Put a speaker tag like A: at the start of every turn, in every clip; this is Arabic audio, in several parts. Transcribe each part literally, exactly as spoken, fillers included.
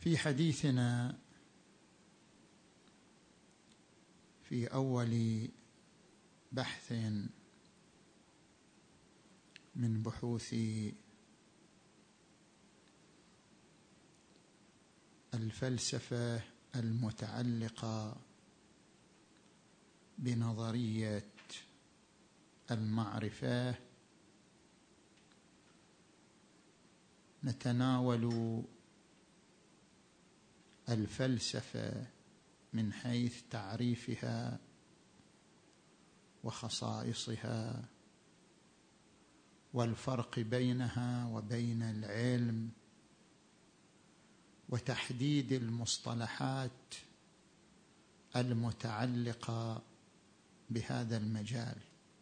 A: في حديثنا في أول بحث من بحوث الفلسفة المتعلقة بنظرية المعرفة نتناول الفلسفة من حيث تعريفها وخصائصها والفرق بينها وبين العلم وتحديد المصطلحات المتعلقة بهذا المجال.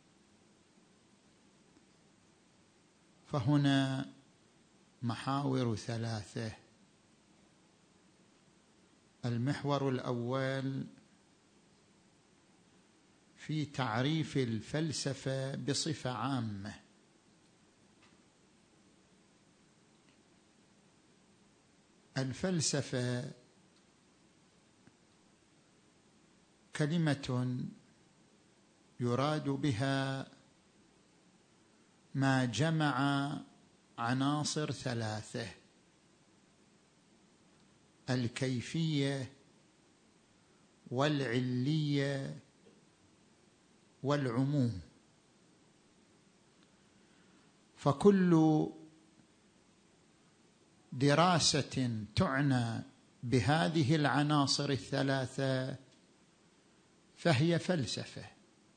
A: فهنا محاور ثلاثة. المحور الأول في تعريف الفلسفة بصفة عامة. الفلسفة كلمة يراد بها ما جمع عناصر ثلاثة: الكيفية والعلية والعموم. فكل دراسة تعنى بهذه العناصر الثلاثة فهي فلسفة،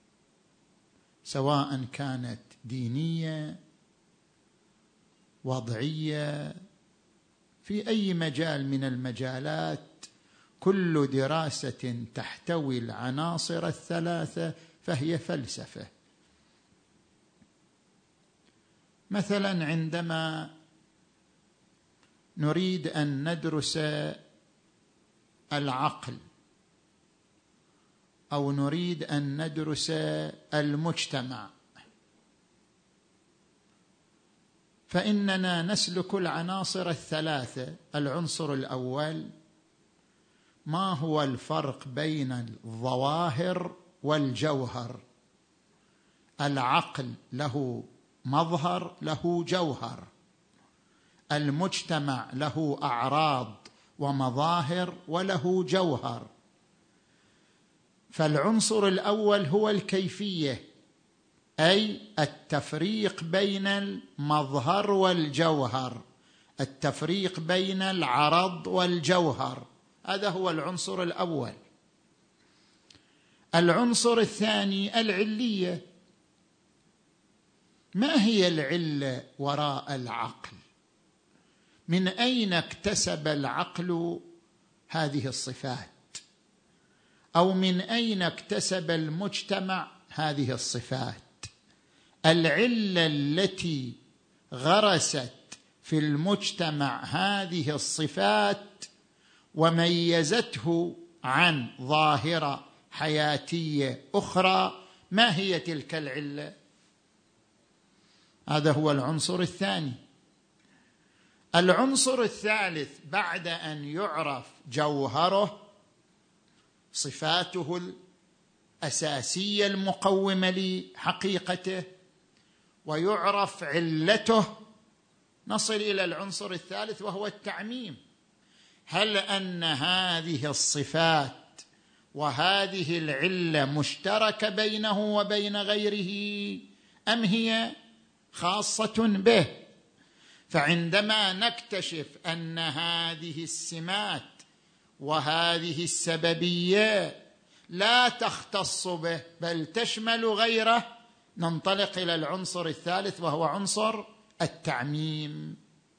A: سواء كانت دينية، وضعية، في أي مجال من المجالات. كل دراسة تحتوي العناصر الثلاثة فهي فلسفة. مثلا عندما نريد أن ندرس العقل أو نريد أن ندرس المجتمع، فإننا نسلك العناصر الثلاثة. العنصر الأول: ما هو الفرق بين الظواهر والجوهر؟ العقل له مظهر، له جوهر. المجتمع له أعراض ومظاهر وله جوهر. فالعنصر الأول هو الكيفية، أي التفريق بين المظهر والجوهر، التفريق بين العرض والجوهر. هذا هو العنصر الأول. العنصر الثاني العلية. ما هي العلة وراء العقل؟ من أين اكتسب العقل هذه الصفات؟ أو من أين اكتسب المجتمع هذه الصفات؟ العلة التي غرست في المجتمع هذه الصفات وميزته عن ظاهرة حياتية أخرى، ما هي تلك العلة؟ هذا هو العنصر الثاني. العنصر الثالث: بعد أن يعرف جوهره، صفاته الأساسية المقومة لحقيقته، ويعرف علته، نصل إلى العنصر الثالث وهو التعميم. هل أن هذه الصفات وهذه العلة مشتركة بينه وبين غيره أم هي خاصة به؟ فعندما نكتشف أن هذه السمات وهذه السببية لا تختص به بل تشمل غيره، ننطلق إلى العنصر الثالث وهو عنصر التعميم.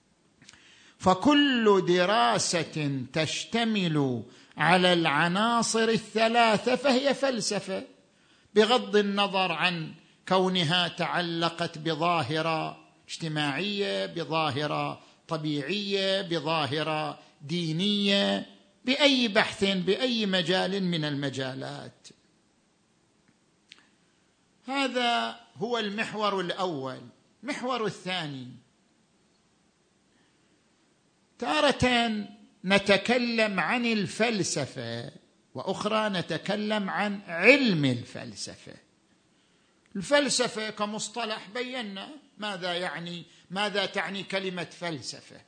A: فكل دراسة تشتمل على العناصر الثلاثة فهي فلسفة، بغض النظر عن كونها تعلقت بظاهرة اجتماعية، بظاهرة طبيعية، بظاهرة دينية، بأي بحث، بأي مجال من المجالات. هذا هو المحور الأول. المحور الثاني: تارة نتكلم عن الفلسفة وأخرى نتكلم عن علم الفلسفة. الفلسفة كمصطلح بينا ماذا يعني، ماذا تعني كلمة فلسفة.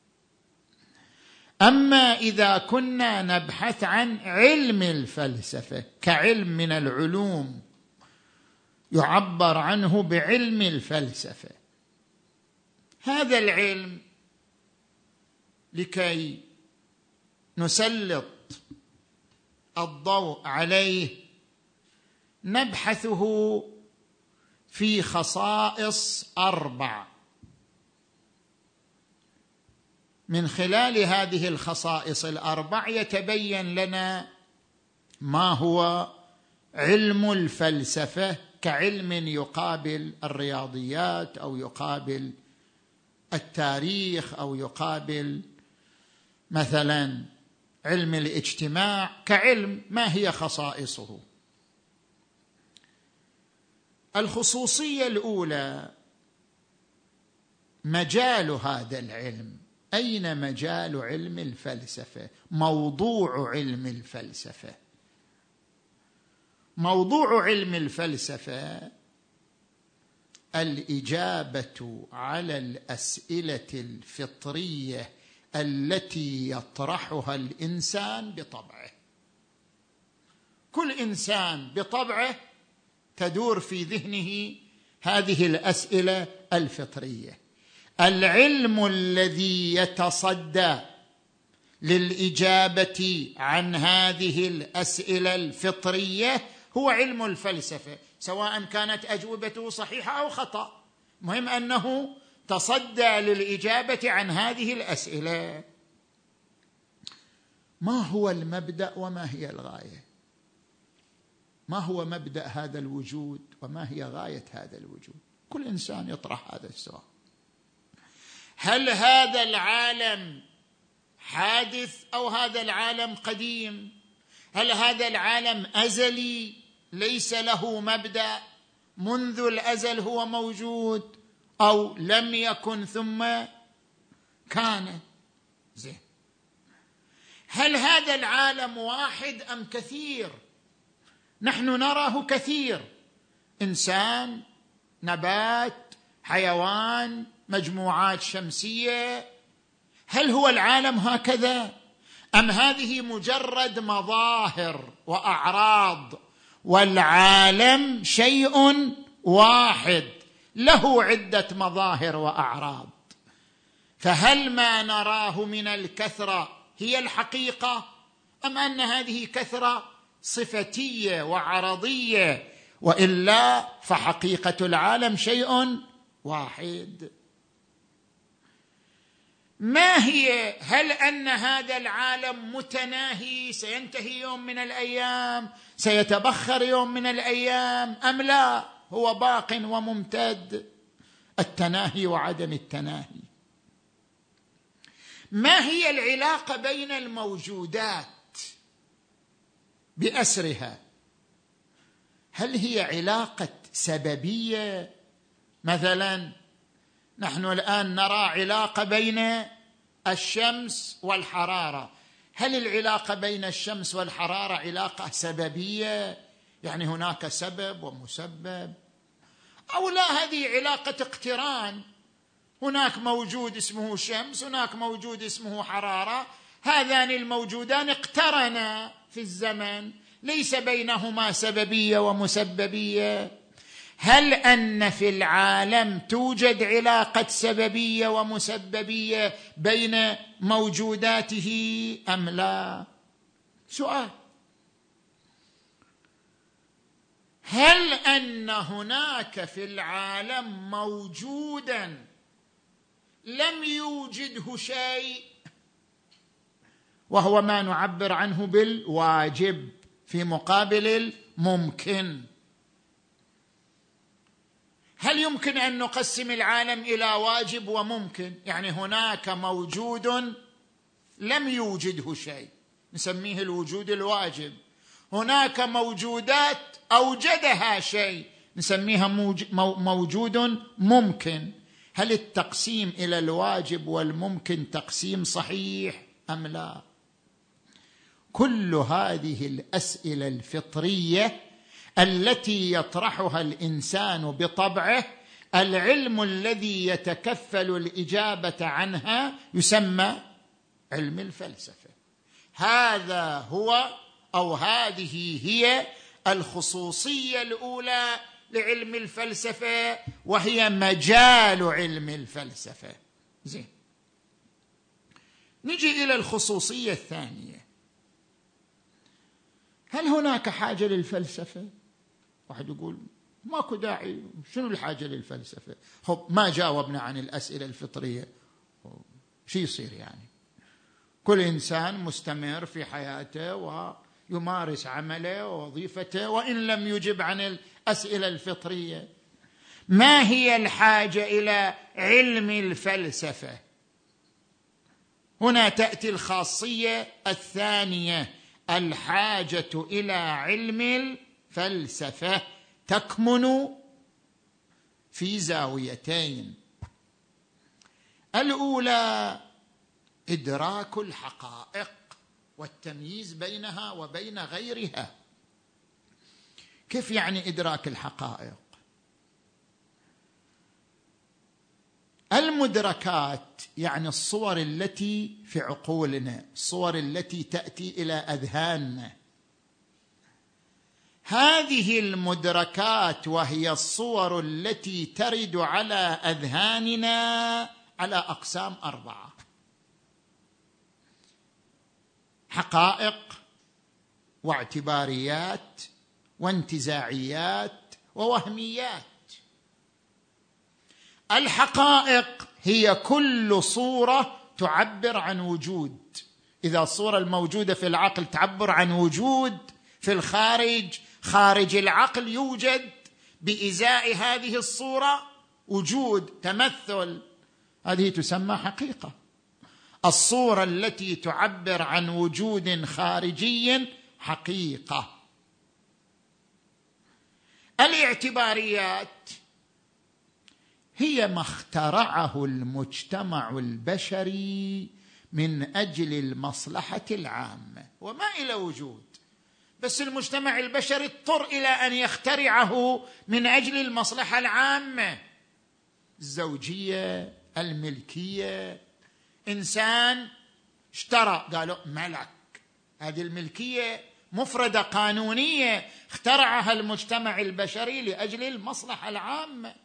A: أما إذا كنا نبحث عن علم الفلسفة كعلم من العلوم يعبر عنه بعلم الفلسفة، هذا العلم لكي نسلط الضوء عليه نبحثه في خصائص أربع. من خلال هذه الخصائص الأربع يتبين لنا ما هو علم الفلسفة كعلم يقابل الرياضيات أو يقابل التاريخ أو يقابل مثلا علم الاجتماع كعلم، ما هي خصائصه؟ الخصوصية الأولى مجال هذا العلم. أين مجال علم الفلسفة؟ موضوع علم الفلسفة. موضوع علم الفلسفة الإجابة على الأسئلة الفطرية التي يطرحها الإنسان بطبعه. كل إنسان بطبعه تدور في ذهنه هذه الأسئلة الفطرية. العلم الذي يتصدى للإجابة عن هذه الأسئلة الفطرية هو علم الفلسفة، سواء كانت أجوبته صحيحة أو خطأ، مهم أنه تصدى للإجابة عن هذه الأسئلة. ما هو المبدأ وما هي الغاية؟ ما هو مبدأ هذا الوجود وما هي غاية هذا الوجود؟ كل إنسان يطرح هذا السؤال. هل هذا العالم حادث أو هذا العالم قديم؟ هل هذا العالم أزلي ليس له مبدأ منذ الأزل هو موجود، أو لم يكن ثم كان؟ زين. هل هذا العالم واحد أم كثير؟ نحن نراه كثير، إنسان، نبات، حيوان، مجموعات شمسية. هل هو العالم هكذا أم هذه مجرد مظاهر وأعراض، والعالم شيء واحد له عدة مظاهر وأعراض؟ فهل ما نراه من الكثرة هي الحقيقة، أم أن هذه كثرة صفتية وعرضية، وإلا فحقيقة العالم شيء واحد؟ ما هي؟ هل أن هذا العالم متناهي سينتهي يوم من الأيام، سيتبخر يوم من الأيام، أم لا هو باق وممتد؟ التناهي وعدم التناهي. ما هي العلاقة بين الموجودات بأسرها؟ هل هي علاقة سببية؟ مثلا نحن الآن نرى علاقة بين الشمس والحرارة، هل العلاقة بين الشمس والحرارة علاقة سببية؟ يعني هناك سبب ومسبب، أو لا هذه علاقة اقتران، هناك موجود اسمه شمس، هناك موجود اسمه حرارة، هذان الموجودان اقترنا في الزمن، ليس بينهما سببية ومسببية. هل أن في العالم توجد علاقة سببية ومسببية بين موجوداته أم لا؟ سؤال. هل أن هناك في العالم موجودا لم يوجده شيء، وهو ما نعبر عنه بالواجب في مقابل الممكن؟ هل يمكن أن نقسم العالم إلى واجب وممكن؟ يعني هناك موجود لم يوجده شيء نسميه الوجود الواجب، هناك موجودات أوجدها شيء نسميها موجود ممكن. هل التقسيم إلى الواجب والممكن تقسيم صحيح أم لا؟ كل هذه الأسئلة الفطرية التي يطرحها الإنسان بطبعه، العلم الذي يتكفل الإجابة عنها يسمى علم الفلسفة. هذا هو أو هذه هي الخصوصية الأولى لعلم الفلسفة، وهي مجال علم الفلسفة. زين، نجي إلى الخصوصية الثانية. هل هناك حاجة للفلسفة؟ واحد يقول ماكو داعي، شنو الحاجة للفلسفة؟ خب ما جاوبنا عن الأسئلة الفطرية، شو يصير يعني؟ كل إنسان مستمر في حياته ويمارس عمله ووظيفته وإن لم يجب عن الأسئلة الفطرية. ما هي الحاجة إلى علم الفلسفة؟ هنا تأتي الخاصية الثانية، الحاجة إلى علم الفلسفة تكمن في زاويتين. الأولى إدراك الحقائق والتمييز بينها وبين غيرها. كيف يعني إدراك الحقائق؟ المدركات يعني الصور التي في عقولنا، الصور التي تأتي إلى أذهاننا. هذه المدركات وهي الصور التي ترد على أذهاننا على أقسام أربعة: حقائق واعتباريات وانتزاعيات ووهميات. الحقائق هي كل صورة تعبر عن وجود. إذا الصورة الموجودة في العقل تعبر عن وجود في الخارج، خارج العقل يوجد بإزاء هذه الصورة وجود، تمثل، هذه تسمى حقيقة. الصورة التي تعبر عن وجود خارجي حقيقة. الاعتباريات هي ما اخترعه المجتمع البشري من أجل المصلحة العامة وما إلى وجود، بس المجتمع البشري اضطر إلى أن يخترعه من أجل المصلحة العامة. الزوجية، الملكية، إنسان اشترى قالوا ملك، هذه الملكية مفردة قانونية اخترعها المجتمع البشري لأجل المصلحة العامة.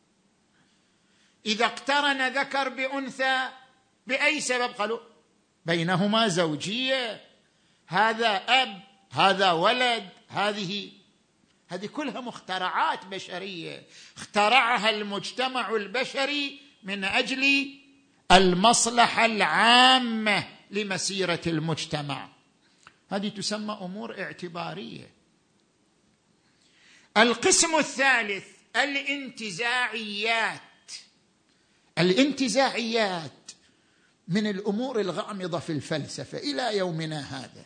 A: إذا اقترن ذكر بأنثى بأي سبب قالوا بينهما زوجية، هذا أب هذا ولد، هذه هذه كلها مخترعات بشرية اخترعها المجتمع البشري من أجل المصلحة العامة لمسيرة المجتمع. هذه تسمى أمور اعتبارية. القسم الثالث الانتزاعيات. الانتزاعيات من الأمور الغامضة في الفلسفة إلى يومنا هذا،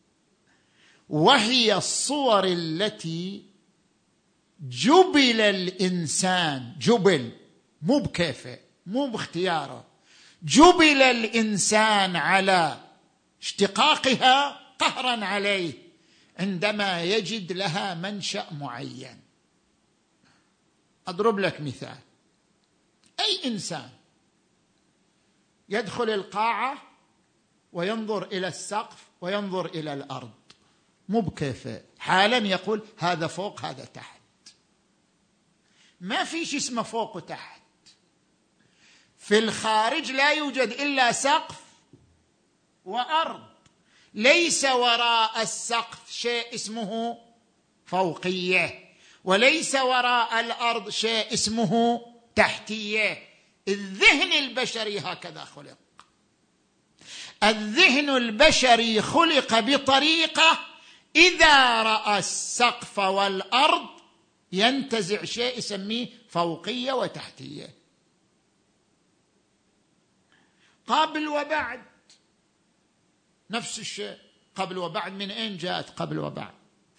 A: وهي الصور التي جبل الإنسان، جبل مو بكيفه مو باختياره، جبل الإنسان على اشتقاقها قهرا عليه عندما يجد لها منشأ معين. أضرب لك مثال: أي إنسان يدخل القاعة وينظر إلى السقف وينظر إلى الأرض مو بكيفه، حالا يقول هذا فوق هذا تحت. ما في شيء اسمه فوق وتحت. في الخارج لا يوجد إلا سقف وأرض، ليس وراء السقف شيء اسمه فوقية، وليس وراء الأرض شيء اسمه تحتية. الذهن البشري هكذا خلق. الذهن البشري خلق بطريقة إذا رأى السقف والأرض ينتزع شيء يسميه فوقية وتحتية. قبل وبعد نفس الشيء. قبل وبعد من أين جاءت قبل وبعد؟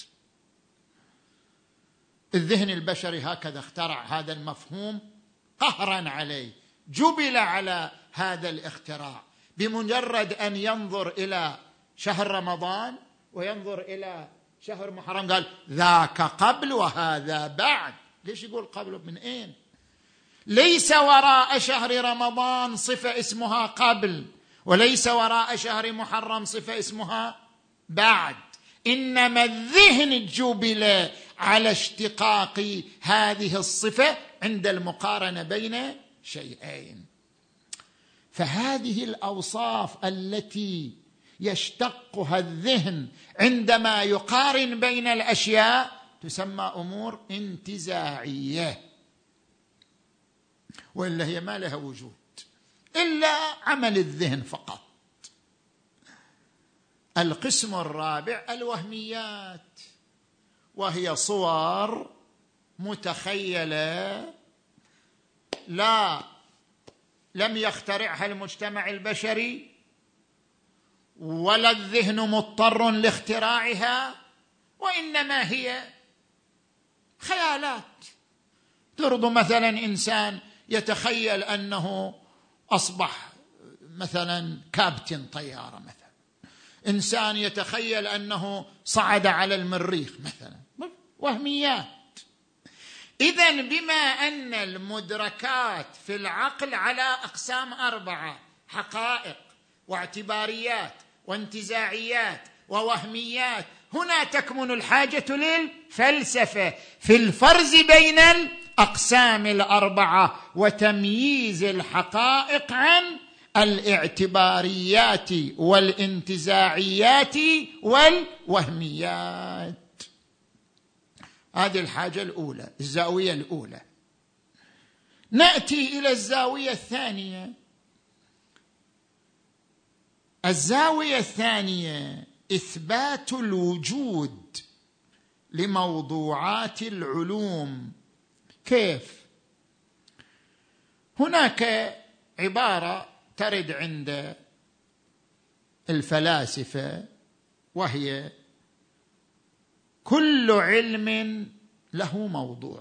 A: الذهن البشري هكذا اخترع هذا المفهوم قهرا عليه، جبل على هذا الاختراع. بمجرد أن ينظر إلى شهر رمضان وينظر إلى شهر محرم قال ذاك قبل وهذا بعد. ليش يقول قبل؟ من أين؟ ليس وراء شهر رمضان صفة اسمها قبل، وليس وراء شهر محرم صفة اسمها بعد، إنما الذهن جبل على اشتقاق هذه الصفة عند المقارنة بين شيئين. فهذه الأوصاف التي يشتقها الذهن عندما يقارن بين الأشياء تسمى أمور انتزاعية، وإلا هي ما لها وجود إلا عمل الذهن فقط. القسم الرابع الوهميات، وهي صور متخيلة لا لم يخترعها المجتمع البشري ولا الذهن مضطر لاختراعها، وإنما هي خيالات. ترضى مثلا إنسان يتخيل أنه أصبح مثلا كابتن طيارة، مثلا إنسان يتخيل أنه صعد على المريخ مثلا، وهميات. إذن بما أن المدركات في العقل على أقسام أربعة: حقائق واعتباريات وانتزاعيات ووهميات، هنا تكمن الحاجة للفلسفة في الفرز بين الأقسام الأربعة وتمييز الحقائق عن الاعتباريات والانتزاعيات والوهميات. هذه الحاجة الأولى، الزاوية الأولى. نأتي إلى الزاوية الثانية. الزاوية الثانية إثبات الوجود لموضوعات العلوم. كيف؟ هناك عبارة ترد عند الفلاسفة وهي: كل علم له موضوع،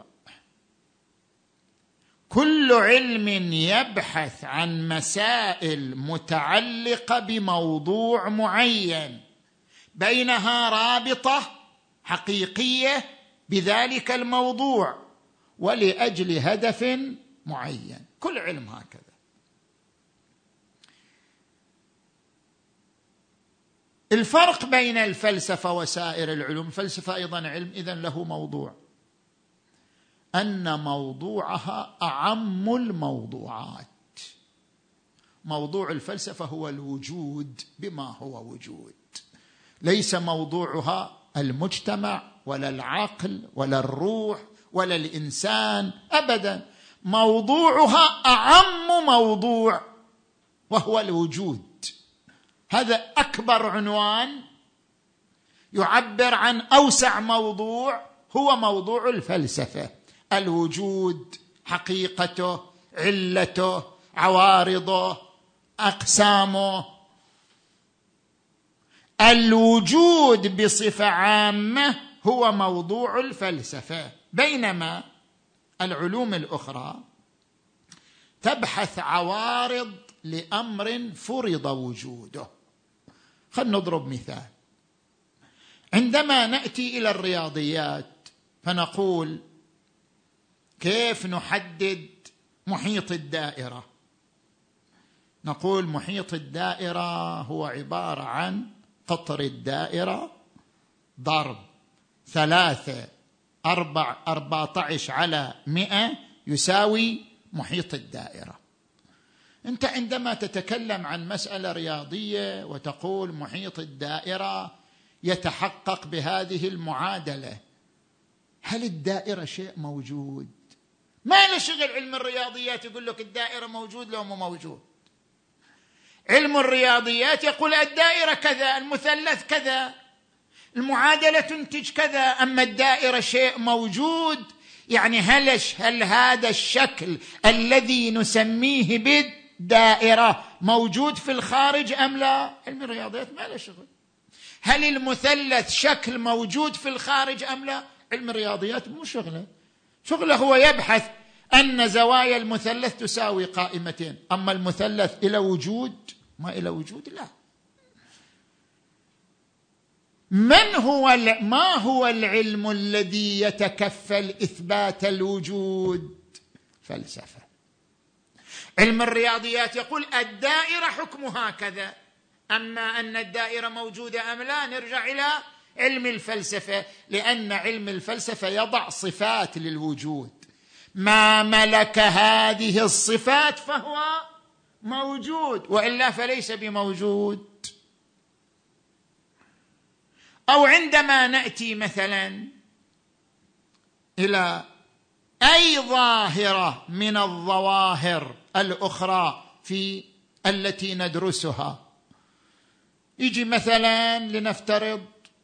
A: كل علم يبحث عن مسائل متعلقة بموضوع معين بينها رابطة حقيقية بذلك الموضوع ولأجل هدف معين. كل علم هكذا. الفرق بين الفلسفة وسائر العلوم، الفلسفة أيضا علم إذن له موضوع، أن موضوعها أعم الموضوعات. موضوع الفلسفة هو الوجود بما هو وجود، ليس موضوعها المجتمع ولا العقل ولا الروح ولا الإنسان أبدا. موضوعها أعم موضوع وهو الوجود. هذا أكبر عنوان يعبر عن أوسع موضوع، هو موضوع الفلسفة: الوجود، حقيقته، علته، عوارضه، أقسامه. الوجود بصفة عامة هو موضوع الفلسفة، بينما العلوم الأخرى تبحث عوارض لأمر فرض وجوده. خلينا نضرب مثال. عندما نأتي إلى الرياضيات فنقول: كيف نحدد محيط الدائرة؟ نقول محيط الدائرة هو عبارة عن قطر الدائرة ضرب ثلاثة أربع أربعة عشر على مئة يساوي محيط الدائرة. أنت عندما تتكلم عن مسألة رياضية وتقول محيط الدائرة يتحقق بهذه المعادلة، هل الدائرة شيء موجود؟ ما له شغل علم الرياضيات يقول لك الدائرة موجود لو مو موجود. علم الرياضيات يقول الدائرة كذا، المثلث كذا، المعادلة تنتج كذا. أما الدائرة شيء موجود، يعني هل, هل هذا الشكل الذي نسميه بالدائرة موجود في الخارج أم لا؟ علم الرياضيات ما له شغل. هل المثلث شكل موجود في الخارج أم لا؟ علم الرياضيات مو شغله. شغله هو يبحث أن زوايا المثلث تساوي قائمتين. أما المثلث إلى وجود ما إلى وجود؟ لا. من هو ما هو العلم الذي يتكفل إثبات الوجود؟ فلسفة. علم الرياضيات يقول الدائرة حكمها كذا، أما أن الدائرة موجودة أم لا نرجع إلى علم الفلسفة، لأن علم الفلسفة يضع صفات للوجود، ما ملك هذه الصفات فهو موجود، وإلا فليس بموجود. أو عندما نأتي مثلا إلى أي ظاهرة من الظواهر الأخرى في التي ندرسها، يجي مثلا لنفترض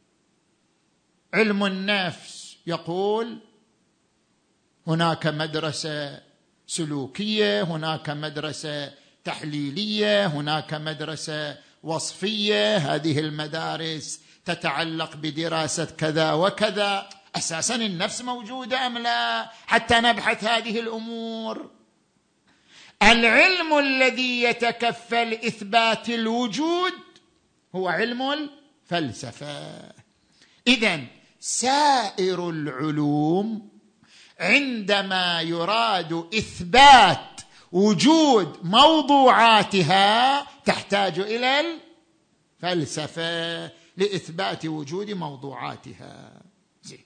A: علم النفس يقول هناك مدرسة سلوكية، هناك مدرسة تحليلية، هناك مدرسة وصفية، هذه المدارس تتعلق بدراسة كذا وكذا. أساساً النفس موجودة أم لا حتى نبحث هذه الأمور؟ العلم الذي يتكفل إثبات الوجود هو علم الفلسفة. إذن سائر العلوم عندما يراد إثبات وجود موضوعاتها تحتاج إلى الفلسفة لإثبات وجود موضوعاتها. زي.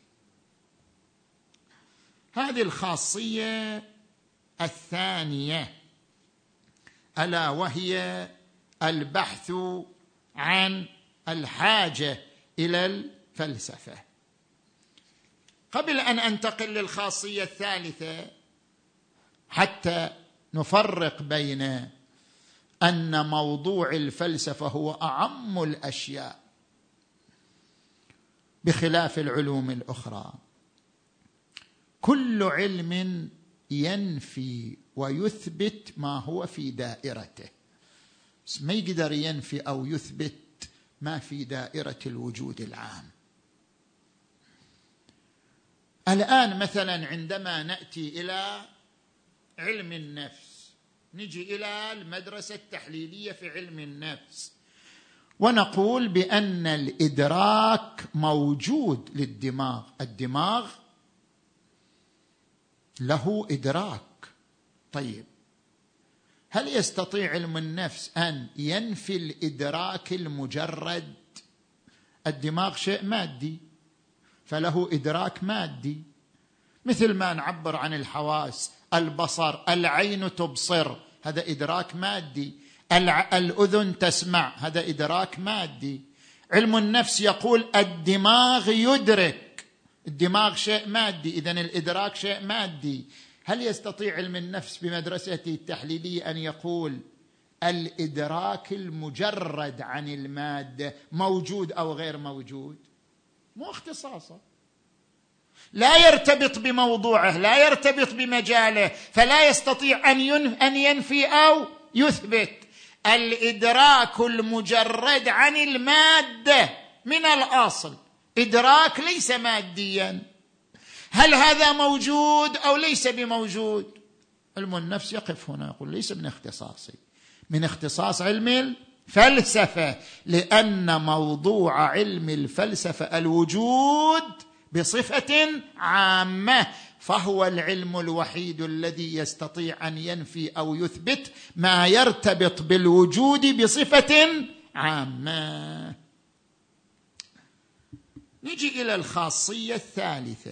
A: هذه الخاصية الثانية ألا وهي البحث عن الحاجة إلى الفلسفة. قبل أن أنتقل للخاصية الثالثة حتى نفرق بين أن موضوع الفلسفة هو أعم الأشياء بخلاف العلوم الأخرى، كل علم ينفي ويثبت ما هو في دائرته، بس ما يقدر ينفي أو يثبت ما في دائرة الوجود العام. الآن مثلا عندما نأتي إلى علم النفس، نجي إلى المدرسة التحليلية في علم النفس ونقول بأن الإدراك موجود للدماغ، الدماغ له إدراك. طيب هل يستطيع علم النفس أن ينفي الإدراك المجرد؟ الدماغ شيء مادي فله إدراك مادي، مثل ما نعبر عن الحواس، البصر، العين تبصر، هذا إدراك مادي، الأذن تسمع، هذا إدراك مادي. علم النفس يقول الدماغ يدرك، الدماغ شيء مادي، إذن الإدراك شيء مادي. هل يستطيع علم النفس بمدرسته التحليلية أن يقول الإدراك المجرد عن المادة موجود أو غير موجود؟ مو اختصاصه، لا يرتبط بموضوعه، لا يرتبط بمجاله، فلا يستطيع أن ينفي أو يثبت. الإدراك المجرد عن المادة من الأصل إدراك ليس ماديا، هل هذا موجود أو ليس بموجود؟ علم النفس يقف هنا يقول ليس من اختصاصي، من اختصاص علم الفلسفة، لأن موضوع علم الفلسفة الوجود بصفة عامة، فهو العلم الوحيد الذي يستطيع أن ينفي أو يثبت ما يرتبط بالوجود بصفة عامة. نجي إلى الخاصية الثالثة،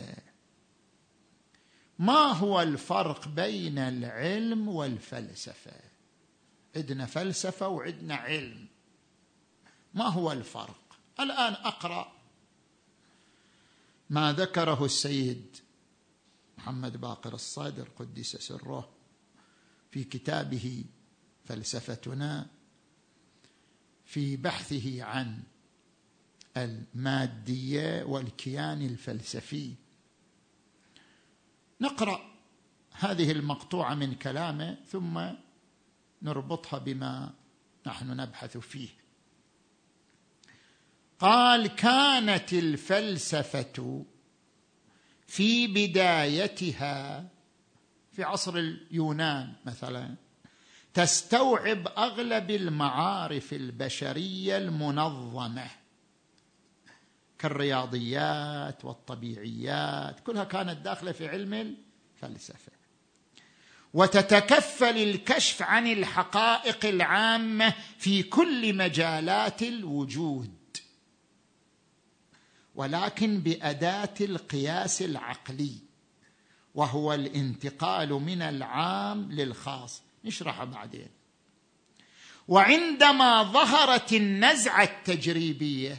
A: ما هو الفرق بين العلم والفلسفة؟ عندنا فلسفة وعندنا علم، ما هو الفرق؟ الآن أقرأ ما ذكره السيد محمد باقر الصادر قدس سره في كتابه فلسفتنا في بحثه عن المادية والكيان الفلسفي. نقرأ هذه المقطوعة من كلامه ثم نربطها بما نحن نبحث فيه. قال: كانت الفلسفة في بدايتها في عصر اليونان مثلا تستوعب أغلب المعارف البشرية المنظمة كالرياضيات والطبيعيات، كلها كانت داخلة في علم الفلسفة، وتتكفل الكشف عن الحقائق العامة في كل مجالات الوجود، ولكن بأداة القياس العقلي، وهو الانتقال من العام للخاص، نشرحه بعدين. وعندما ظهرت النزعة التجريبية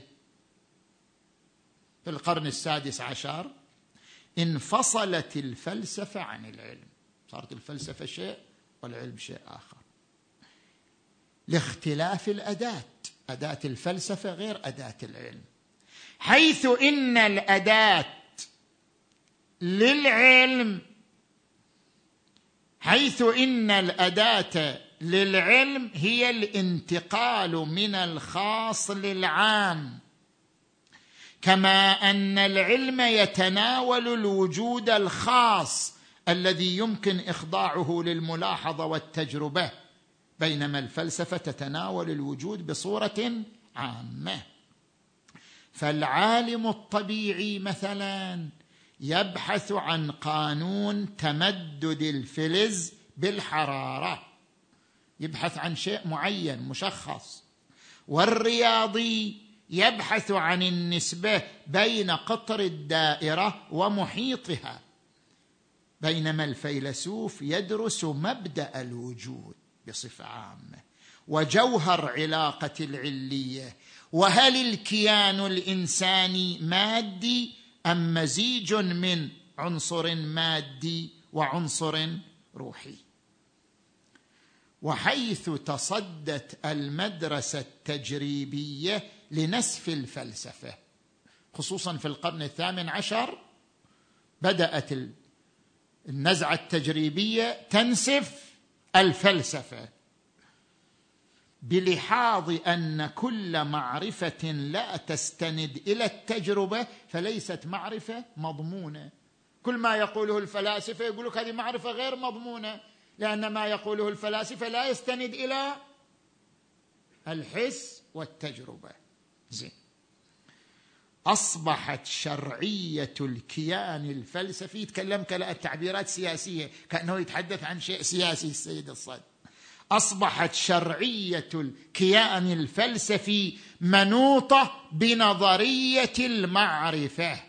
A: في القرن السادس عشر انفصلت الفلسفة عن العلم، صارت الفلسفة شيء والعلم شيء آخر، لاختلاف الأداة. أداة الفلسفة غير أداة العلم، حيث إن الأداة للعلم حيث إن الأداة للعلم هي الانتقال من الخاص للعام، كما أن العلم يتناول الوجود الخاص الذي يمكن إخضاعه للملاحظة والتجربة، بينما الفلسفة تتناول الوجود بصورة عامة. فالعالم الطبيعي مثلا يبحث عن قانون تمدد الفلز بالحرارة، يبحث عن شيء معين مشخص، والرياضي يبحث عن النسبة بين قطر الدائرة ومحيطها، بينما الفيلسوف يدرس مبدأ الوجود بصفة عامة وجوهر علاقة العلية، وهل الكيان الإنساني مادي أم مزيج من عنصر مادي وعنصر روحي. وحيث تصدت المدرسة التجريبية لنسف الفلسفة، خصوصا في القرن الثامن عشر بدأت النزعة التجريبية تنسف الفلسفة، بلحاظ أن كل معرفة لا تستند إلى التجربة فليست معرفة مضمونة. كل ما يقوله الفلاسفة يقول لك هذه معرفة غير مضمونة، لأن ما يقوله الفلاسفة لا يستند إلى الحس والتجربة. زين، أصبحت شرعية الكيان الفلسفي، يتكلم كالتعبيرات سياسية كأنه يتحدث عن شيء سياسي السيد الصدر، أصبحت شرعية الكيان الفلسفي منوطة بنظرية المعرفة.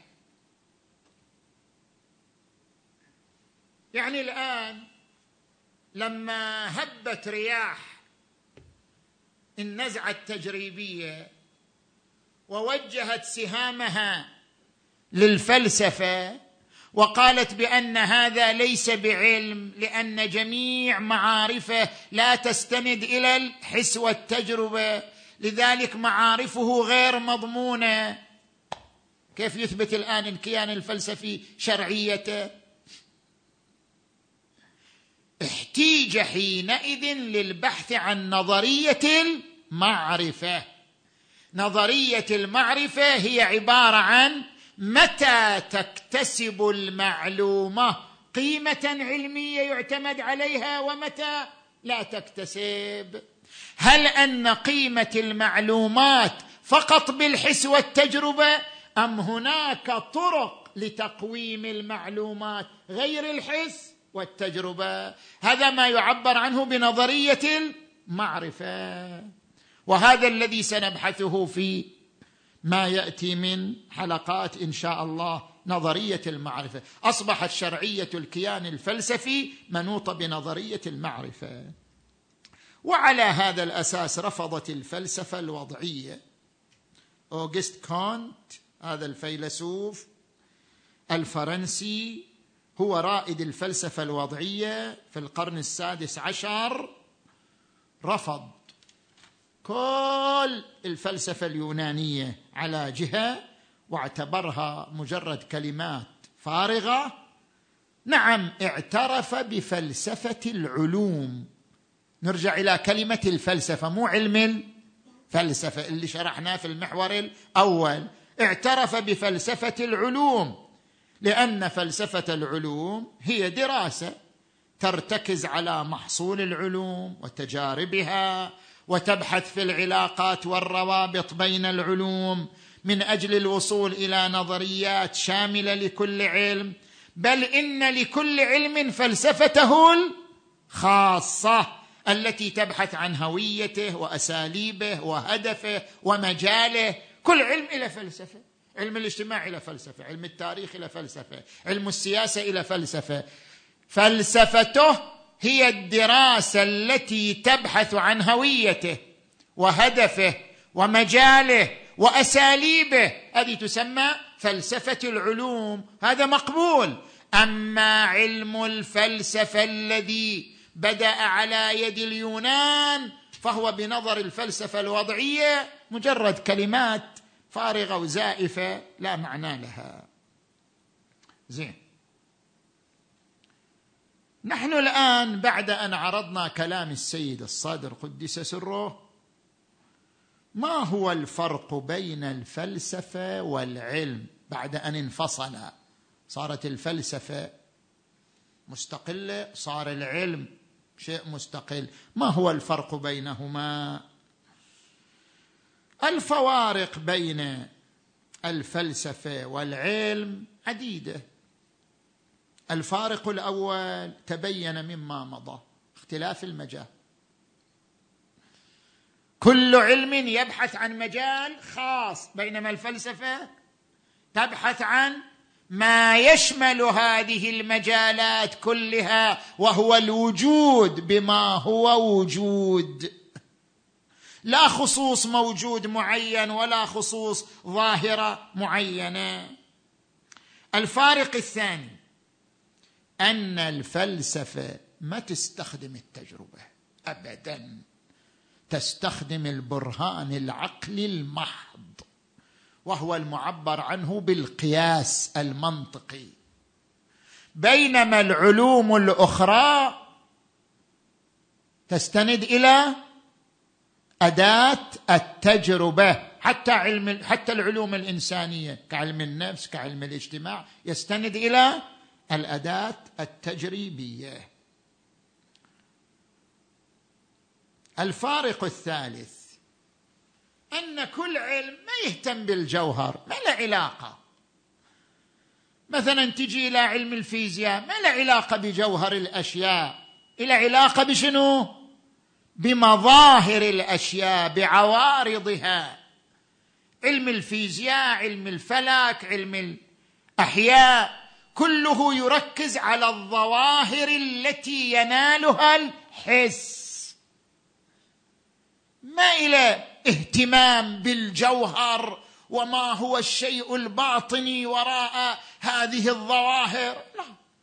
A: يعني الآن لما هبت رياح النزعة التجريبية ووجهت سهامها للفلسفة وقالت بأن هذا ليس بعلم، لأن جميع معارفه لا تستند إلى الحس والتجربة، لذلك معارفه غير مضمونة، كيف يثبت الآن الكيان الفلسفي شرعيته؟ احتيج حينئذ للبحث عن نظرية المعرفة. نظرية المعرفة هي عبارة عن متى تكتسب المعلومة قيمة علمية يعتمد عليها ومتى لا تكتسب. هل أن قيمة المعلومات فقط بالحس والتجربة، أم هناك طرق لتقويم المعلومات غير الحس والتجربة؟ هذا ما يعبر عنه بنظرية المعرفة، وهذا الذي سنبحثه في ما يأتي من حلقات إن شاء الله، نظرية المعرفة. أصبحت شرعية الكيان الفلسفي منوطة بنظرية المعرفة، وعلى هذا الأساس رفضت الفلسفة الوضعية. أوغست كونت هذا الفيلسوف الفرنسي هو رائد الفلسفة الوضعية في القرن السادس عشر، رفض كل الفلسفة اليونانية على جهة واعتبرها مجرد كلمات فارغة. نعم، اعترف بفلسفة العلوم. نرجع إلى كلمة الفلسفة، مو علم الفلسفة اللي شرحناه في المحور الأول. اعترف بفلسفة العلوم، لأن فلسفة العلوم هي دراسة ترتكز على محصول العلوم وتجاربها، وتبحث في العلاقات والروابط بين العلوم من أجل الوصول إلى نظريات شاملة لكل علم، بل إن لكل علم فلسفته الخاصة التي تبحث عن هويته وأساليبه وهدفه ومجاله. كل علم إلى فلسفة، علم الاجتماع إلى فلسفة، علم التاريخ إلى فلسفة، علم السياسة إلى فلسفة. فلسفته هي الدراسة التي تبحث عن هويته وهدفه ومجاله وأساليبه، هذه تسمى فلسفة العلوم، هذا مقبول. أما علم الفلسفة الذي بدأ على يد اليونان فهو بنظر الفلسفة الوضعية مجرد كلمات فارغة وزائفة لا معنى لها. زين، نحن الآن بعد أن عرضنا كلام السيد الصادر قدس سره، ما هو الفرق بين الفلسفة والعلم بعد أن انفصلا؟ صارت الفلسفة مستقلة، صار العلم شيء مستقل، ما هو الفرق بينهما؟ الفوارق بين الفلسفة والعلم عديدة. الفارق الأول تبين مما مضى، اختلاف المجال. كل علم يبحث عن مجال خاص، بينما الفلسفة تبحث عن ما يشمل هذه المجالات كلها، وهو الوجود بما هو وجود، لا خصوص موجود معين ولا خصوص ظاهرة معينة. الفارق الثاني أن الفلسفة ما تستخدم التجربة أبداً، تستخدم البرهان العقلي المحض، وهو المعبر عنه بالقياس المنطقي، بينما العلوم الأخرى تستند إلى أداة التجربة. حتى علم حتى العلوم الإنسانية كعلم النفس كعلم الاجتماع يستند إلى الأداة التجريبية. الفارق الثالث أن كل علم ما يهتم بالجوهر، ما له علاقة. مثلا تجي إلى علم الفيزياء ما له علاقة بجوهر الأشياء، له علاقة بشنو؟ بمظاهر الأشياء، بعوارضها. علم الفيزياء، علم الفلك، علم الأحياء، كله يركز على الظواهر التي ينالها الحس، ما إلى اهتمام بالجوهر وما هو الشيء الباطني وراء هذه الظواهر، لا.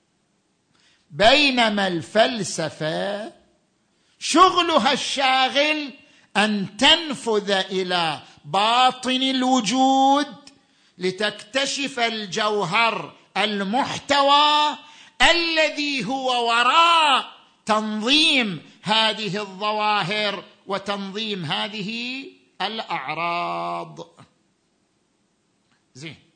A: بينما الفلسفة شغلها الشاغل أن تنفذ إلى باطن الوجود لتكتشف الجوهر المحتوى الذي هو وراء تنظيم هذه الظواهر وتنظيم هذه الأعراض. زين،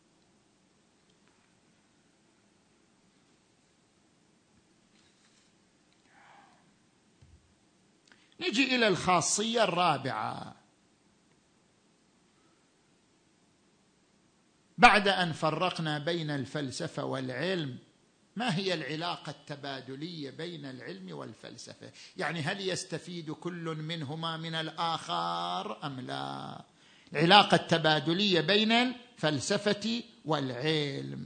A: نجي إلى الخاصية الرابعة. بعد أن فرقنا بين الفلسفة والعلم، ما هي العلاقة التبادلية بين العلم والفلسفة؟ يعني هل يستفيد كل منهما من الآخر أم لا؟ العلاقة التبادلية بين الفلسفة والعلم.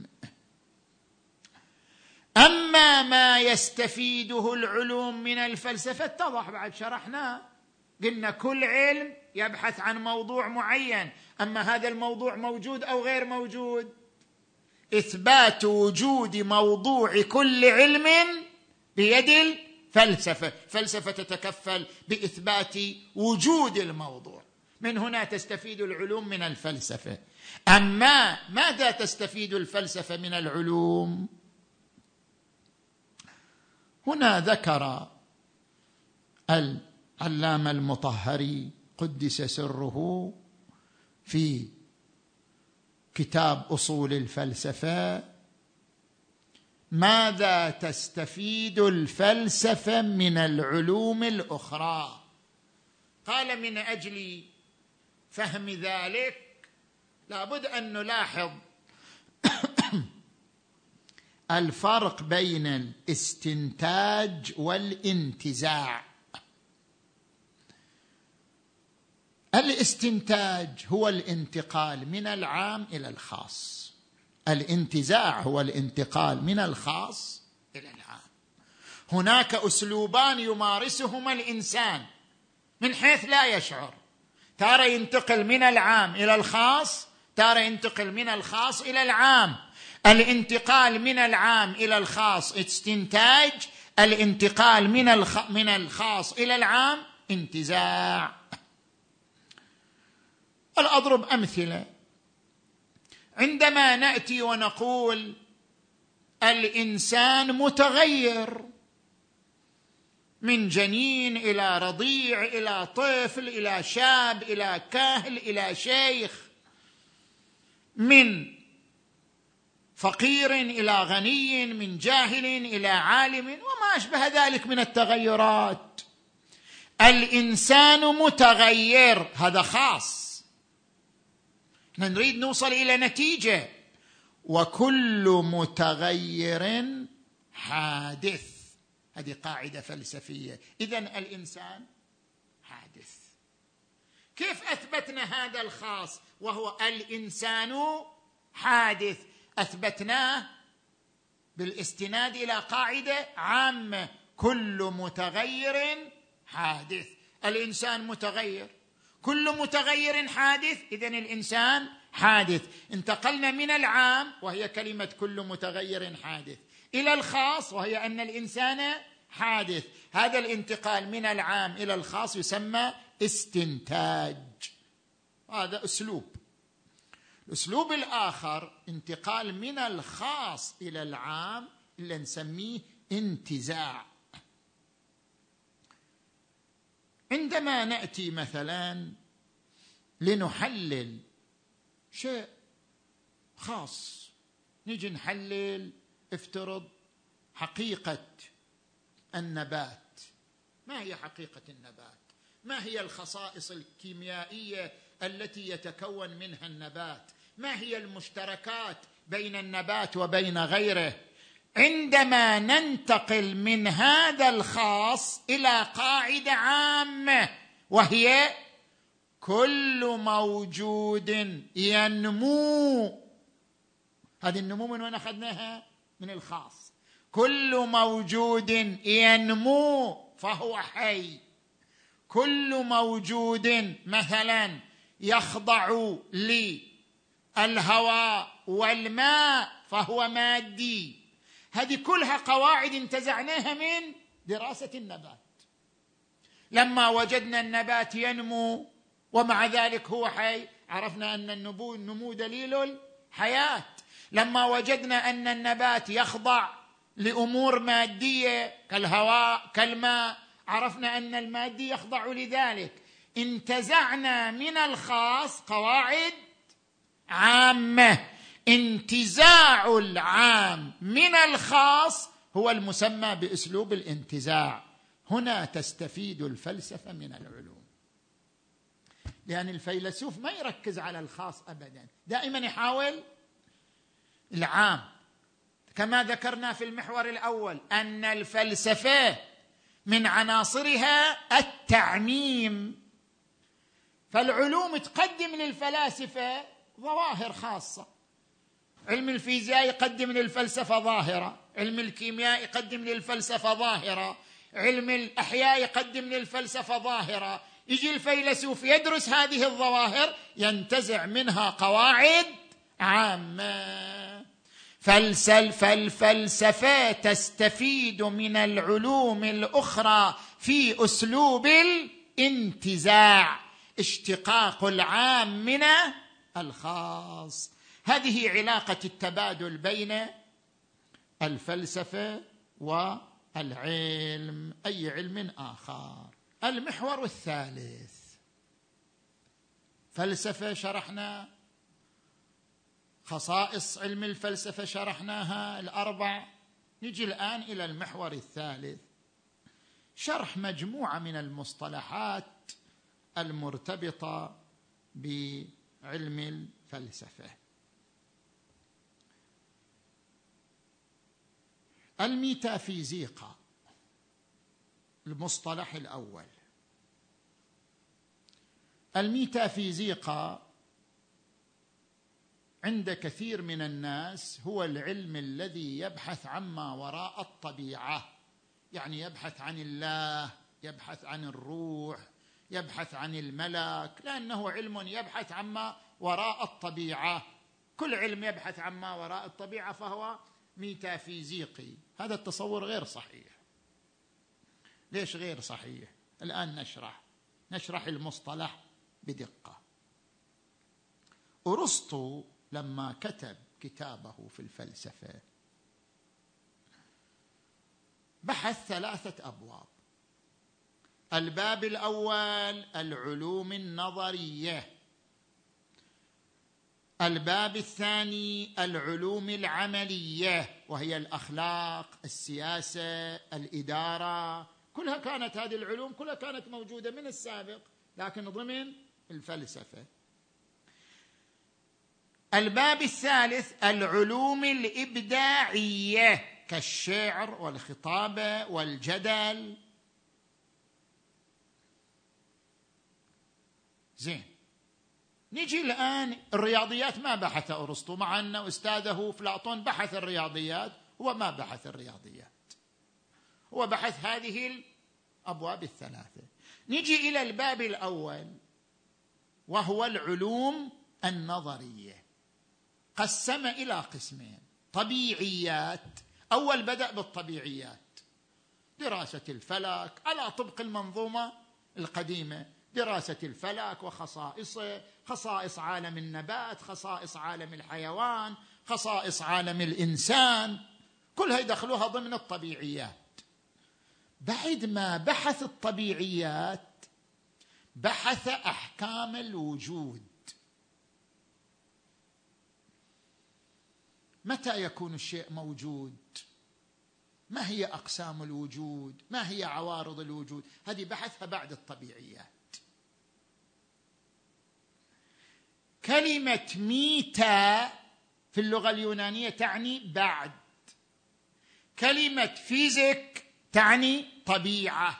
A: أما ما يستفيده العلوم من الفلسفة اتضح، بعد شرحناه، قلنا كل علم يبحث عن موضوع معين، أما هذا الموضوع موجود أو غير موجود. إثبات وجود موضوع كل علم بيد الفلسفة، فلسفة تتكفل بإثبات وجود الموضوع، من هنا تستفيد العلوم من الفلسفة. أما ماذا تستفيد الفلسفة من العلوم؟ هنا ذكر العلامة المطهري قدس سره في كتاب أصول الفلسفة ماذا تستفيد الفلسفة من العلوم الأخرى؟ قال: من أجل فهم ذلك لابد أن نلاحظ الفرق بين الاستنتاج والانتزاع. الاستنتاج هو الانتقال من العام إلى الخاص، الانتزاع هو الانتقال من الخاص إلى العام. هناك أسلوبان يمارسهما الإنسان من حيث لا يشعر، تارة ينتقل من العام إلى الخاص، تارة ينتقل من الخاص إلى العام. الانتقال من العام إلى الخاص استنتاج، الانتقال من الخ... من الخاص إلى العام انتزاع. أضرب أمثلة. عندما نأتي ونقول الإنسان متغير من جنين إلى رضيع إلى طفل إلى شاب إلى كاهل إلى شيخ، من فقير إلى غني، من جاهل إلى عالم، وما أشبه ذلك من التغيرات. الإنسان متغير، هذا خاص. نريد نوصل إلى نتيجة: وكل متغير حادث. هذه قاعدة فلسفية. إذن الإنسان حادث. كيف أثبتنا هذا الخاص وهو الإنسان حادث؟ أثبتناه بالاستناد إلى قاعدة عامة: كل متغير حادث. الإنسان متغير، كل متغير حادث، إذن الإنسان حادث. انتقلنا من العام وهي كلمة كل متغير حادث إلى الخاص وهي أن الإنسان حادث. هذا الانتقال من العام إلى الخاص يسمى استنتاج. هذا أسلوب. الأسلوب الآخر انتقال من الخاص إلى العام اللي نسميه انتزاع. عندما نأتي مثلا لنحلل شيء خاص، نجي نحلل افترض حقيقة النبات. ما هي حقيقة النبات؟ ما هي الخصائص الكيميائية التي يتكون منها النبات؟ ما هي المشتركات بين النبات وبين غيره؟ عندما ننتقل من هذا الخاص إلى قاعدة عامة وهي كل موجود ينمو. هذه النمو من وين أخذناها؟ من الخاص. كل موجود ينمو فهو حي. كل موجود مثلا يخضع للهواء والماء فهو مادي. هذه كلها قواعد انتزعناها من دراسة النبات. لما وجدنا النبات ينمو ومع ذلك هو حي، عرفنا أن النمو النمو دليل الحياة. لما وجدنا أن النبات يخضع لأمور مادية كالهواء كالماء، عرفنا أن المادي يخضع لذلك. انتزعنا من الخاص قواعد عامة. انتزاع العام من الخاص هو المسمى بأسلوب الانتزاع. هنا تستفيد الفلسفة من العلوم، لأن الفيلسوف ما يركز على الخاص أبدا، دائما يحاول العام. كما ذكرنا في المحور الأول أن الفلسفة من عناصرها التعميم، فالعلوم تقدم للفلاسفة ظواهر خاصة. علم الفيزياء يقدم للفلسفة ظاهرة، علم الكيمياء يقدم للفلسفة ظاهرة، علم الأحياء يقدم للفلسفة ظاهرة. يجي الفيلسوف يدرس هذه الظواهر ينتزع منها قواعد عامة. فالفلسفة تستفيد من العلوم الأخرى في أسلوب الانتزاع، اشتقاق العام من الخاص. هذه علاقة التبادل بين الفلسفة والعلم، أي علم آخر. المحور الثالث فلسفة، شرحنا خصائص علم الفلسفة، شرحناها الأربع. نجي الآن إلى المحور الثالث، شرح مجموعة من المصطلحات المرتبطة بعلم الفلسفة. الميتافيزيقا، المصطلح الأول. الميتافيزيقا عند كثير من الناس هو العلم الذي يبحث عما وراء الطبيعة، يعني يبحث عن الله، يبحث عن الروح، يبحث عن الملك، لأنه علم يبحث عما وراء الطبيعة. كل علم يبحث عما وراء الطبيعة فهو ميتافيزيقي. هذا التصور غير صحيح. ليش غير صحيح؟ الآن نشرح نشرح المصطلح بدقة. أرسطو لما كتب كتابه في الفلسفة بحث ثلاثة أبواب. الباب الأول العلوم النظرية، الباب الثاني العلوم العملية وهي الأخلاق، السياسة، الإدارة، كلها كانت هذه العلوم كلها كانت موجودة من السابق لكن ضمن الفلسفة. الباب الثالث العلوم الإبداعية كالشعر والخطابة والجدل. زين، نجي الآن الرياضيات ما بحث أرسطو، مع أن أستاذه أفلاطون بحث الرياضيات، هو ما بحث الرياضيات، هو بحث هذه الأبواب الثلاثة. نجي إلى الباب الأول وهو العلوم النظرية، قسم إلى قسمين: طبيعيات، أول بدأ بالطبيعيات، دراسة الفلك على طبق المنظومة القديمة، دراسة الفلك وخصائصه، خصائص عالم النبات، خصائص عالم الحيوان، خصائص عالم الإنسان، كلها يدخلوها ضمن الطبيعيات. بعد ما بحث الطبيعيات بحث أحكام الوجود. متى يكون الشيء موجود؟ ما هي أقسام الوجود؟ ما هي عوارض الوجود؟ هذه بحثها بعد الطبيعيات. كلمة ميتا في اللغة اليونانية تعني بعد، كلمة فيزيك تعني طبيعة،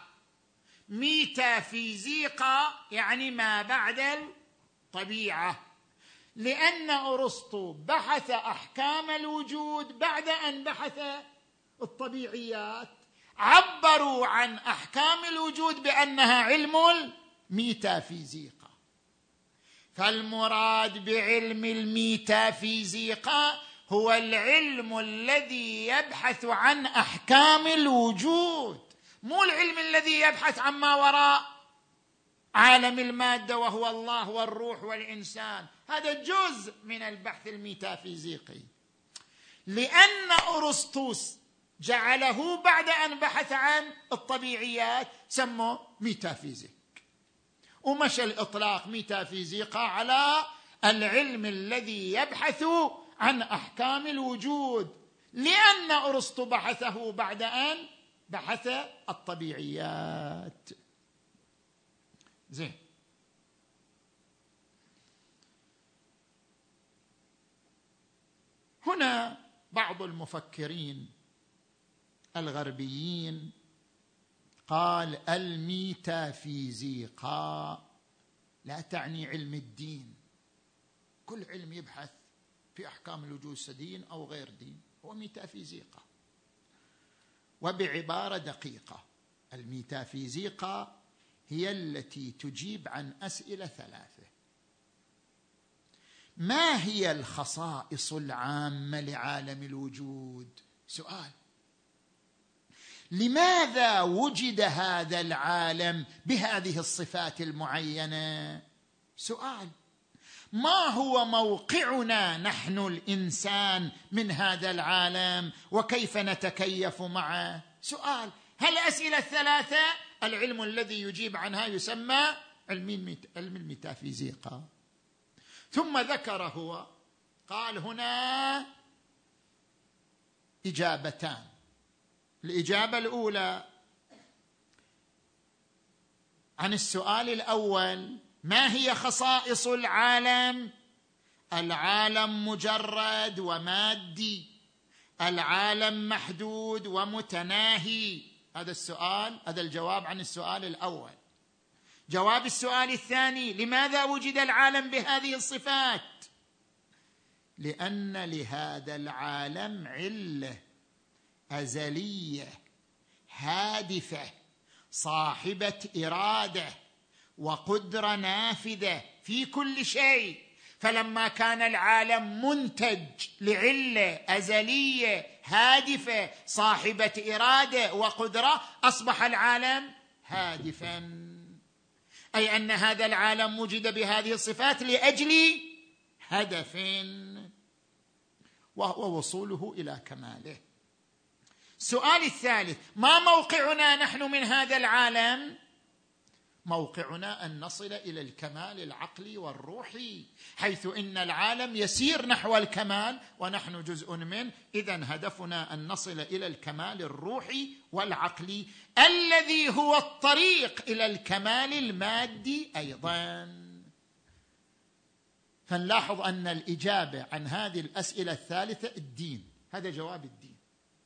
A: ميتافيزيقا يعني ما بعد الطبيعة. لأن أرسطو بحث أحكام الوجود بعد أن بحث الطبيعيات، عبروا عن أحكام الوجود بأنها علم الميتافيزيقا. فالمراد بعلم الميتافيزيقا هو العلم الذي يبحث عن أحكام الوجود، مو العلم الذي يبحث عما وراء عالم المادة وهو الله والروح والإنسان. هذا جزء من البحث الميتافيزيقي. لأن أرسطوس جعله بعد أن بحث عن الطبيعيات سموه ميتافيزيك، ومشى الإطلاق ميتافيزيقا على العلم الذي يبحث عن أحكام الوجود، لأن أرسطو بحثه بعد أن بحث الطبيعيات. زين، هنا بعض المفكرين الغربيين قال الميتافيزيقا لا تعني علم الدين، كل علم يبحث في أحكام الوجود دين أو غير دين هو ميتافيزيقا. وبعبارة دقيقة، الميتافيزيقا هي التي تجيب عن أسئلة ثلاثة: ما هي الخصائص العامة لعالم الوجود؟ سؤال. لماذا وجد هذا العالم بهذه الصفات المعينة؟ سؤال. ما هو موقعنا نحن الإنسان من هذا العالم وكيف نتكيف معه؟ سؤال. هالأسئلة الثلاثة العلم الذي يجيب عنها يسمى علم الميتافيزيقا. ثم ذكر هو قال هنا إجابتان: الإجابة الأولى عن السؤال الأول: ما هي خصائص العالم؟ العالم مجرد ومادي، العالم محدود ومتناهي. هذا السؤال، هذا الجواب عن السؤال الأول. جواب السؤال الثاني: لماذا وجد العالم بهذه الصفات؟ لأن لهذا العالم علة أزلية هادفة صاحبة إرادة وقدرة نافذة في كل شيء. فلما كان العالم منتج لعلة أزلية هادفة صاحبة إرادة وقدرة، أصبح العالم هادفا، أي أن هذا العالم وجد بهذه الصفات لأجل هدف، وهو وصوله إلى كماله. السؤال الثالث: ما موقعنا نحن من هذا العالم؟ موقعنا أن نصل إلى الكمال العقلي والروحي، حيث إن العالم يسير نحو الكمال ونحن جزء منه. إذن هدفنا أن نصل إلى الكمال الروحي والعقلي الذي هو الطريق إلى الكمال المادي أيضا. فنلاحظ أن الإجابة عن هذه الأسئلة الثالثة الدين، هذا جواب الدين.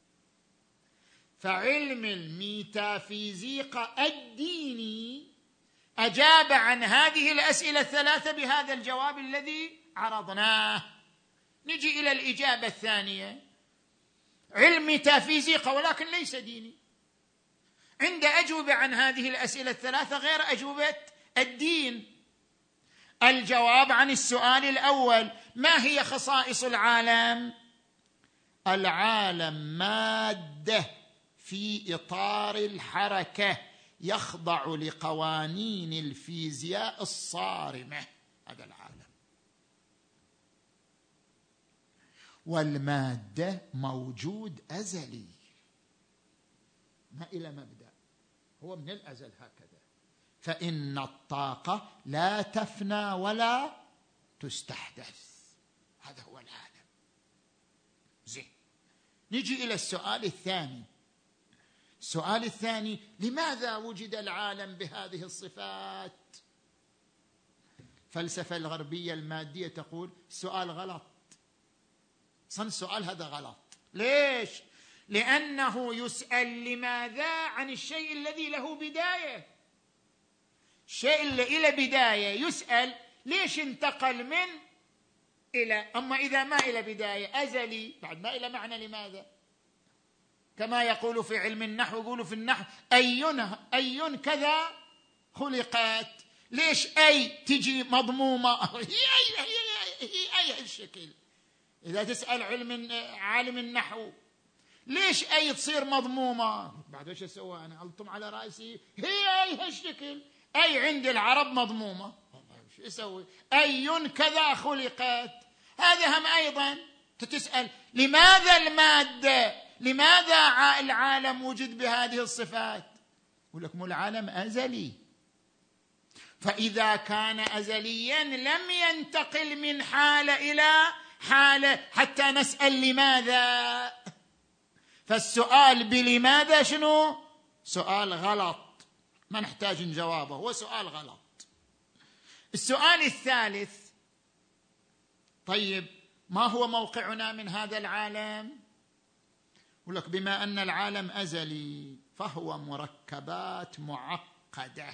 A: فعلم الميتافيزيقا الديني أجاب عن هذه الأسئلة الثلاثة بهذا الجواب الذي عرضناه. نجي إلى الإجابة الثانية: علم ميتافيزيقا ولكن ليس ديني. عند أجوبة عن هذه الأسئلة الثلاثة غير أجوبة الدين. الجواب عن السؤال الأول: ما هي خصائص العالم؟ العالم مادة في إطار الحركة يخضع لقوانين الفيزياء الصارمة، هذا العالم. والمادة موجود أزلي، ما إلى مبدأ، هو من الأزل هكذا. فإن الطاقة لا تفنى ولا تستحدث، هذا هو العالم. زين، نجي إلى السؤال الثاني. السؤال الثاني: لماذا وجد العالم بهذه الصفات؟ الفلسفة الغربية المادية تقول السؤال غلط، صن السؤال هذا غلط. ليش؟ لأنه يسأل لماذا عن الشيء الذي له بداية. الشيء اللي له بداية يسأل ليش انتقل من إلى. أما إذا ما إلى بداية أزلي بعد ما إلى معنى لماذا. كما يقول في علم النحو، يقولوا في النحو أي أي كذا خلقت. ليش أي تجي مضمومة؟ هي أي هي أي, أي الشكل. إذا تسأل علم عالم النحو ليش أي تصير مضمومة، بعد ايش اسوي أنا؟ ألطم على رأسي هي أي هالشكل. أي عند العرب مضمومة، ايش اسوي؟ أي كذا خلقت. هذا هم أيضا تتسأل لماذا المادة، لماذا العالم وجد بهذه الصفات؟ يقول لك مو العالم أزلي، فإذا كان أزليا لم ينتقل من حالة إلى حالة حتى نسأل لماذا. فالسؤال بلماذا شنو؟ سؤال غلط، ما نحتاج نجاوبه، هو سؤال غلط. السؤال الثالث: طيب ما هو موقعنا من هذا العالم؟ يقول لك بما أن العالم أزلي فهو مركبات معقدة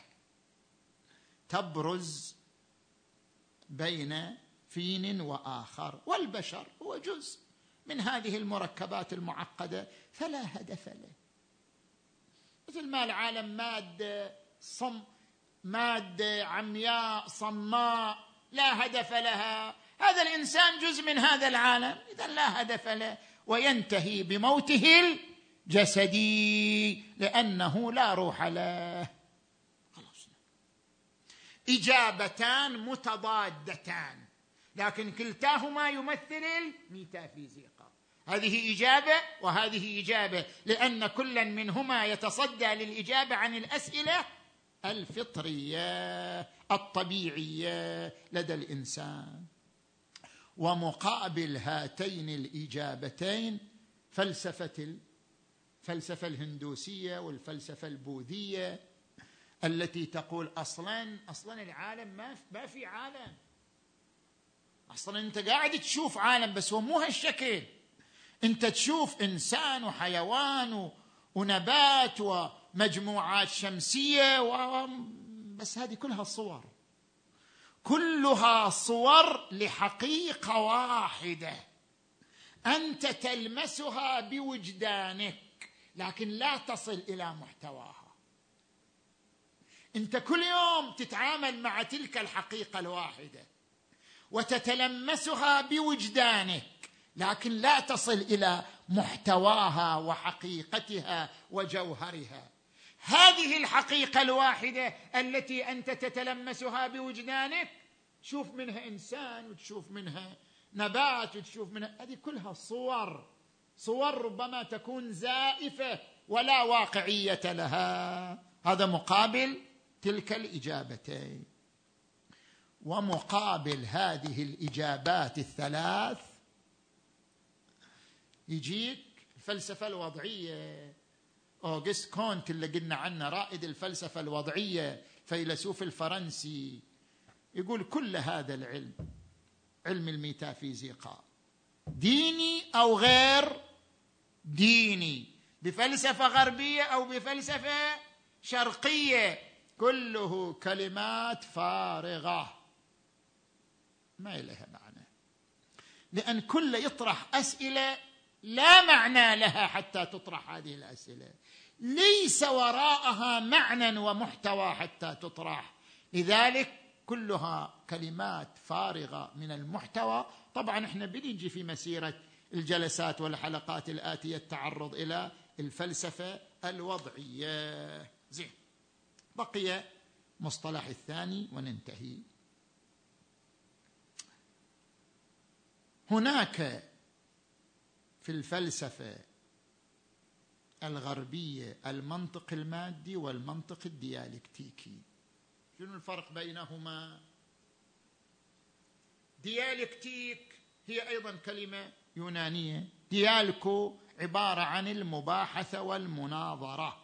A: تبرز بين فين وآخر، والبشر هو جزء من هذه المركبات المعقدة، فلا هدف له. مثل ما العالم مادة صم مادة عمياء صماء لا هدف لها، هذا الإنسان جزء من هذا العالم، إذن لا هدف له، وينتهي بموته الجسدي لأنه لا روح له. خلاص. إجابتان متضادتان لكن كلتاهما يمثل الميتافيزيقا. هذه إجابة وهذه إجابة، لأن كل منهما يتصدى للإجابة عن الأسئلة الفطرية الطبيعية لدى الإنسان. ومقابل هاتين الإجابتين فلسفة الفلسفة الهندوسية والفلسفة البوذية التي تقول أصلاً أصلاً العالم ما ما في عالم، أصلاً أنت قاعد تشوف عالم بس هو مو هالشكل، أنت تشوف إنسان وحيوان ونبات ومجموعات شمسية و... بس هذه كلها صور، كلها صور لحقيقة واحدة أنت تلمسها بوجدانك لكن لا تصل إلى محتواها. أنت كل يوم تتعامل مع تلك الحقيقة الواحدة وتتلمسها بوجدانك لكن لا تصل إلى محتواها وحقيقتها وجوهرها. هذه الحقيقة الواحدة التي أنت تتلمسها بوجدانك، تشوف منها إنسان وتشوف منها نبات وتشوف منها، هذه كلها صور، صور ربما تكون زائفة ولا واقعية لها. هذا مقابل تلك الإجابتين. ومقابل هذه الإجابات الثلاث يجيك الفلسفة الوضعية. أوغست كونت اللي قلنا عنه رائد الفلسفة الوضعية، فيلسوف الفرنسي، يقول كل هذا العلم، علم الميتافيزيقا، ديني أو غير ديني، بفلسفة غربية أو بفلسفة شرقية، كله كلمات فارغة ما لها معنى، لأن كل يطرح أسئلة لا معنى لها حتى تطرح هذه الأسئلة، ليس وراءها معنى ومحتوى حتى تطرح، لذلك كلها كلمات فارغة من المحتوى. طبعا احنا بنيجي في مسيرة الجلسات والحلقات الآتية التعرض إلى الفلسفة الوضعية. زين، بقي مصطلح الثاني وننتهي. هناك في الفلسفة الغربية المنطق المادي والمنطق الديالكتيكي. شنو الفرق بينهما؟ ديالكتيك هي أيضا كلمة يونانية، ديالكو عبارة عن المباحثة والمناظرة،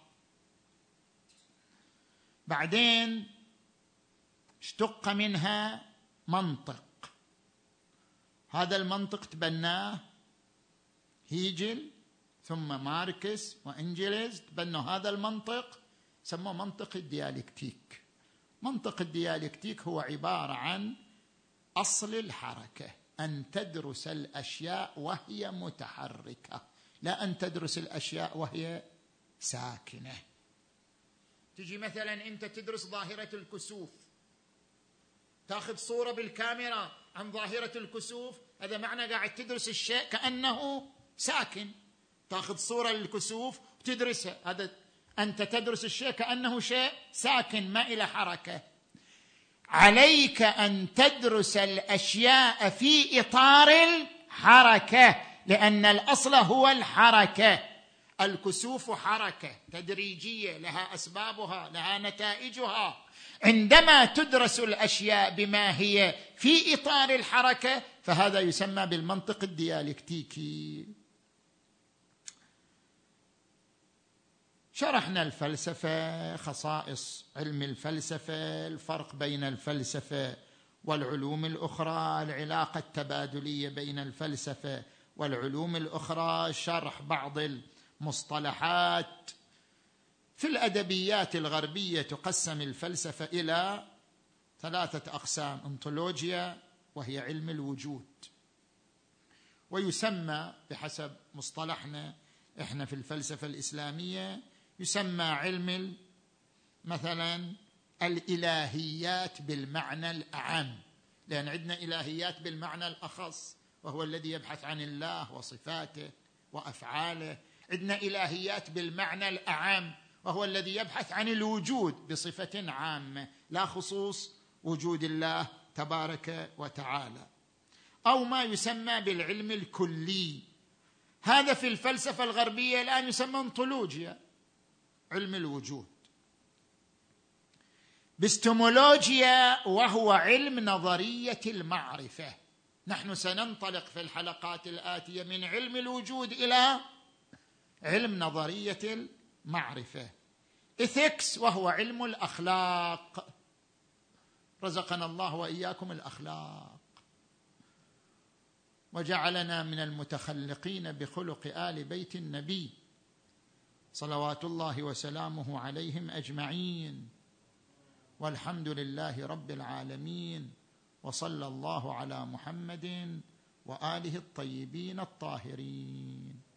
A: بعدين اشتق منها منطق. هذا المنطق تبناه هيجل ثم ماركس وإنجلز، تبنوا هذا المنطق سموه منطق الديالكتيك. منطق الديالكتيك هو عبارة عن أصل الحركة، أن تدرس الأشياء وهي متحركة، لا أن تدرس الأشياء وهي ساكنة. تجي مثلا أنت تدرس ظاهرة الكسوف، تأخذ صورة بالكاميرا عن ظاهرة الكسوف، هذا معنى قاعد تدرس الشيء كأنه ساكن. تأخذ صورة للكسوف وتدرسها، هذا أنت تدرس الشيء كأنه شيء ساكن ما إلى حركة. عليك أن تدرس الأشياء في إطار الحركة، لأن الأصل هو الحركة. الكسوف حركة تدريجية لها أسبابها لها نتائجها. عندما تدرس الأشياء بما هي في إطار الحركة فهذا يسمى بالمنطق الديالكتيكي. شرحنا الفلسفة، خصائص علم الفلسفة، الفرق بين الفلسفة والعلوم الأخرى، العلاقة التبادلية بين الفلسفة والعلوم الأخرى، شرح بعض المصطلحات. في الأدبيات الغربية تقسم الفلسفة إلى ثلاثة أقسام: أنطولوجيا وهي علم الوجود، ويسمى بحسب مصطلحنا إحنا في الفلسفة الإسلامية يسمى علم مثلا الإلهيات بالمعنى الأعم، لأن عندنا إلهيات بالمعنى الأخص وهو الذي يبحث عن الله وصفاته وأفعاله. عندنا إلهيات بالمعنى الأعم وهو الذي يبحث عن الوجود بصفة عامة لا خصوص وجود الله تبارك وتعالى، أو ما يسمى بالعلم الكلي. هذا في الفلسفة الغربية الآن يسمى أنطولوجيا، علم الوجود. بستمولوجيا وهو علم نظرية المعرفة. نحن سننطلق في الحلقات الآتية من علم الوجود إلى علم نظرية المعرفة، إثكس وهو علم الأخلاق. رزقنا الله وإياكم الأخلاق وجعلنا من المتخلقين بخلق آل بيت النبي صلوات الله وسلامه عليهم أجمعين، والحمد لله رب العالمين، وصلى الله على محمد وآله الطيبين الطاهرين.